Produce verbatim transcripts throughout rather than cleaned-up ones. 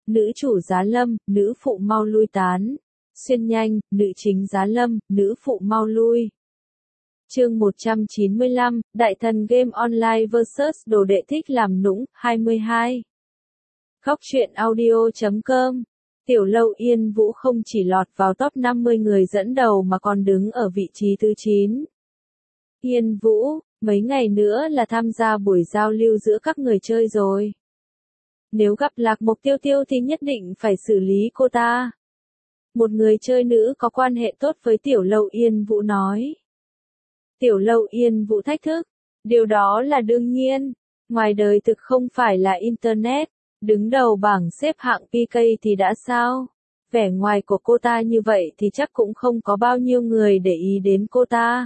nữ chủ giá lâm, nữ phụ mau lui tán. Xuyên nhanh, nữ chính giá lâm, nữ phụ mau lui. Chương một trăm chín mươi lăm, Đại thần game online versus đồ đệ thích làm nũng, hai mươi hai. Góc truyện audio chấm com. Tiểu Lâu Yên Vũ không chỉ lọt vào top năm mươi người dẫn đầu mà còn đứng ở vị trí thứ chín. Yên Vũ, mấy ngày nữa là tham gia buổi giao lưu giữa các người chơi rồi. Nếu gặp Lạc Mộc Tiêu Tiêu thì nhất định phải xử lý cô ta. Một người chơi nữ có quan hệ tốt với Tiểu Lâu Yên Vũ nói. Tiểu Lâu Yên Vũ thách thức. Điều đó là đương nhiên. Ngoài đời thực không phải là Internet. Đứng đầu bảng xếp hạng pê ca thì đã sao? Vẻ ngoài của cô ta như vậy thì chắc cũng không có bao nhiêu người để ý đến cô ta.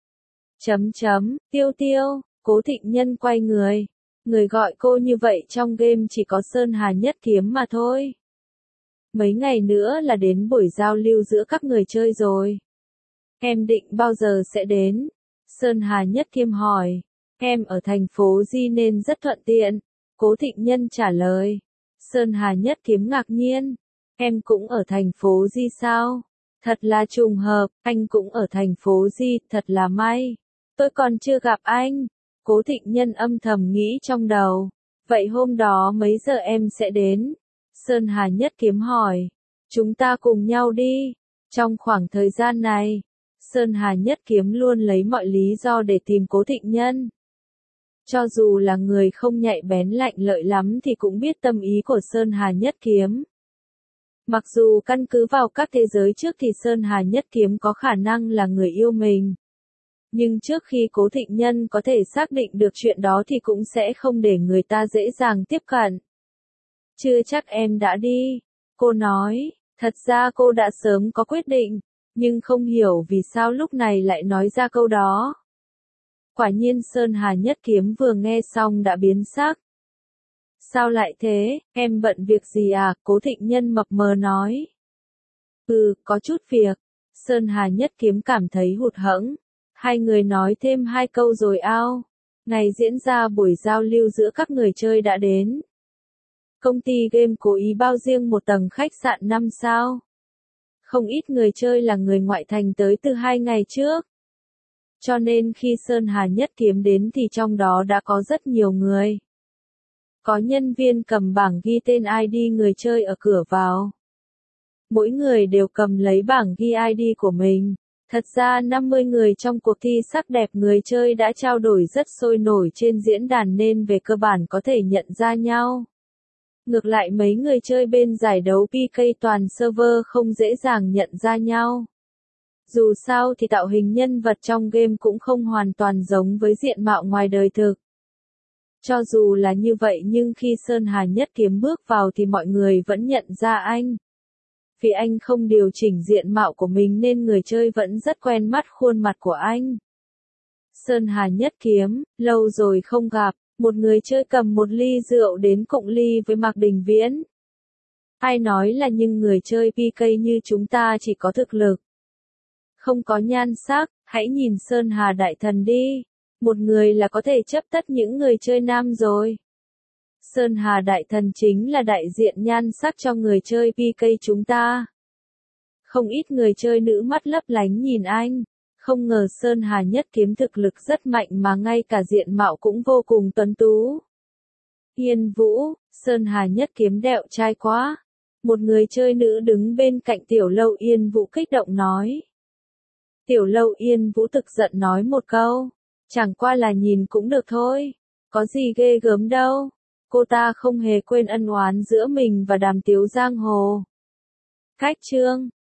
Chấm chấm, Tiêu Tiêu, Cố Thịnh Nhân quay người. Người gọi cô như vậy trong game chỉ có Sơn Hà Nhất Kiếm mà thôi. Mấy ngày nữa là đến buổi giao lưu giữa các người chơi rồi. Em định bao giờ sẽ đến? Sơn Hà Nhất Kiếm hỏi. Em ở thành phố Di nên rất thuận tiện. Cố Thịnh Nhân trả lời. Sơn Hà Nhất Kiếm ngạc nhiên. Em cũng ở thành phố Di sao? Thật là trùng hợp, anh cũng ở thành phố Di, thật là may. Tôi còn chưa gặp anh. Cố Thịnh Nhân âm thầm nghĩ trong đầu. Vậy hôm đó mấy giờ em sẽ đến? Sơn Hà Nhất Kiếm hỏi. Chúng ta cùng nhau đi. Trong khoảng thời gian này, Sơn Hà Nhất Kiếm luôn lấy mọi lý do để tìm Cố Thịnh Nhân. Cho dù là người không nhạy bén lạnh lợi lắm thì cũng biết tâm ý của Sơn Hà Nhất Kiếm. Mặc dù căn cứ vào các thế giới trước thì Sơn Hà Nhất Kiếm có khả năng là người yêu mình. Nhưng trước khi Cố Thịnh Nhân có thể xác định được chuyện đó thì cũng sẽ không để người ta dễ dàng tiếp cận. Chưa chắc em đã đi. Cô nói, thật ra cô đã sớm có quyết định, nhưng không hiểu vì sao lúc này lại nói ra câu đó. Quả nhiên Sơn Hà Nhất Kiếm vừa nghe xong đã biến sắc. Sao lại thế, em bận việc gì à? Cố Thịnh Nhân mập mờ nói. Ừ, có chút việc. Sơn Hà Nhất Kiếm cảm thấy hụt hẫng. Hai người nói thêm hai câu rồi ao. Ngày diễn ra buổi giao lưu giữa các người chơi đã đến. Công ty game cố ý bao riêng một tầng khách sạn năm sao. Không ít người chơi là người ngoại thành tới từ hai ngày trước. Cho nên khi Sơn Hà Nhất Kiếm đến thì trong đó đã có rất nhiều người. Có nhân viên cầm bảng ghi tên i đê người chơi ở cửa vào. Mỗi người đều cầm lấy bảng ghi i đê của mình. Thật ra năm mươi người trong cuộc thi sắc đẹp người chơi đã trao đổi rất sôi nổi trên diễn đàn nên về cơ bản có thể nhận ra nhau. Ngược lại mấy người chơi bên giải đấu pê ca toàn server không dễ dàng nhận ra nhau. Dù sao thì tạo hình nhân vật trong game cũng không hoàn toàn giống với diện mạo ngoài đời thực. Cho dù là như vậy nhưng khi Sơn Hà Nhất Kiếm bước vào thì mọi người vẫn nhận ra anh. Vì anh không điều chỉnh diện mạo của mình nên người chơi vẫn rất quen mắt khuôn mặt của anh. Sơn Hà Nhất Kiếm, lâu rồi không gặp, một người chơi cầm một ly rượu đến cụng ly với Mạc Đình Viễn. Ai nói là nhưng người chơi pê ca như chúng ta chỉ có thực lực. Không có nhan sắc, hãy nhìn Sơn Hà Đại Thần đi. Một người là có thể chấp tất những người chơi nam rồi. Sơn Hà Đại Thần chính là đại diện nhan sắc cho người chơi pê ca chúng ta. Không ít người chơi nữ mắt lấp lánh nhìn anh. Không ngờ Sơn Hà Nhất Kiếm thực lực rất mạnh mà ngay cả diện mạo cũng vô cùng tuấn tú. Yên Vũ, Sơn Hà Nhất Kiếm đẹo trai quá. Một người chơi nữ đứng bên cạnh Tiểu Lâu Yên Vũ kích động nói. Tiểu Lâu Yên Vũ thực giận nói một câu. Chẳng qua là nhìn cũng được thôi. Có gì ghê gớm đâu. Cô ta không hề quên ân oán giữa mình và Đàm Tiếu Giang Hồ. Cách chương